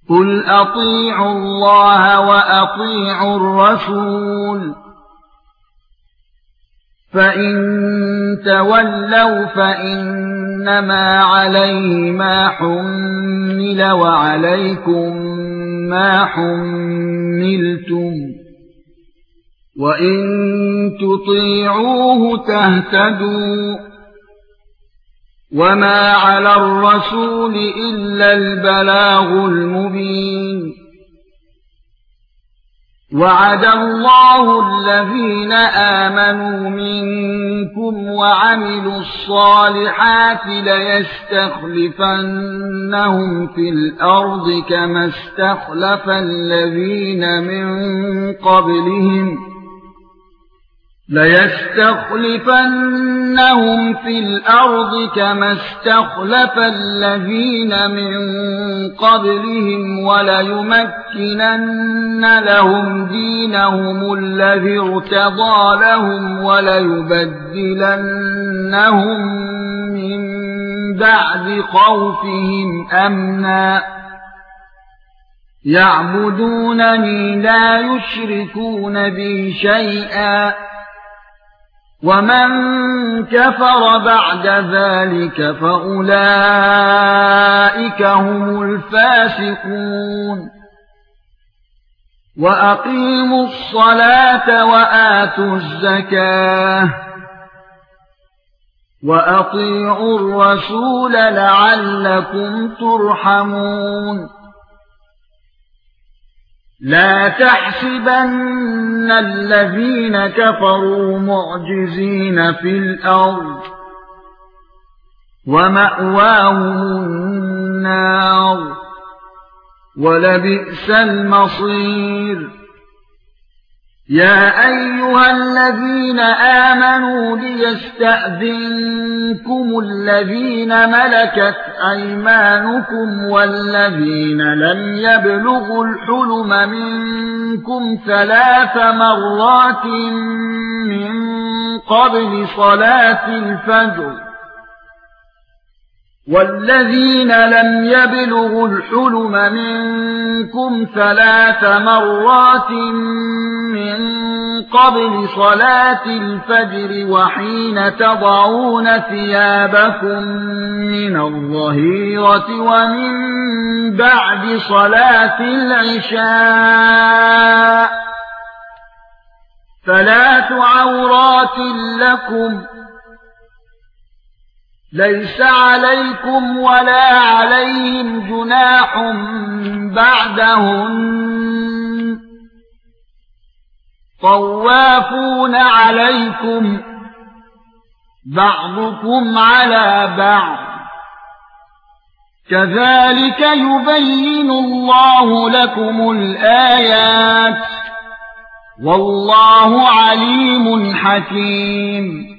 قُلْ أَطِيعُوا اللَّهَ وَأَطِيعُوا الرَّسُولَ فَإِن تَوَلَّوْا فَإِنَّمَا عَلَيْهِ مَا حُمِّلَ وَعَلَيْكُمْ مَا حُمِّلْتُمْ وَإِن تُطِيعُوهُ تَهْتَدُوا وَمَا عَلَى الرَّسُولِ إِلَّا الْبَلَاغُ الْمُبِينُ وَعَدَ اللَّهُ الَّذِينَ آمَنُوا مِنكُمْ وَعَمِلُوا الصَّالِحَاتِ لَيَسْتَخْلِفَنَّهُمْ فِي الْأَرْضِ كَمَا اسْتَخْلَفَ الَّذِينَ من قبلهم وليمكنن لهم دينهم الذي ارتضى لهم وليبدلنهم من بعد خوفهم أمنا يعبدونني لا يشركون بي شيئا ومن كفر بعد ذلك فأولئك هم الفاسقون وأقيموا الصلاة وآتوا الزكاة وأطيعوا الرسول لعلكم ترحمون لا تحسبن الذين كفروا معجزين في الأرض ومأواهم النار ولبئس المصير يا أيها الذين آمنوا ليستأذنكم الذين ملكت أيمانكم والذين لم يبلغوا الحلم منكم 3 مرات من قبل صلاة الفجر والذين لم يبلغوا الحلم منكم 3 مرات من قبل صلاة الفجر وحين تضعون ثيابكم من الظهيرة ومن بعد صلاة العشاء 3 عورات لكم ليس عليكم ولا عليهم جناح بعدهن طوافون عليكم بعضكم على بعض كذلك يبين الله لكم الآيات والله عليم حكيم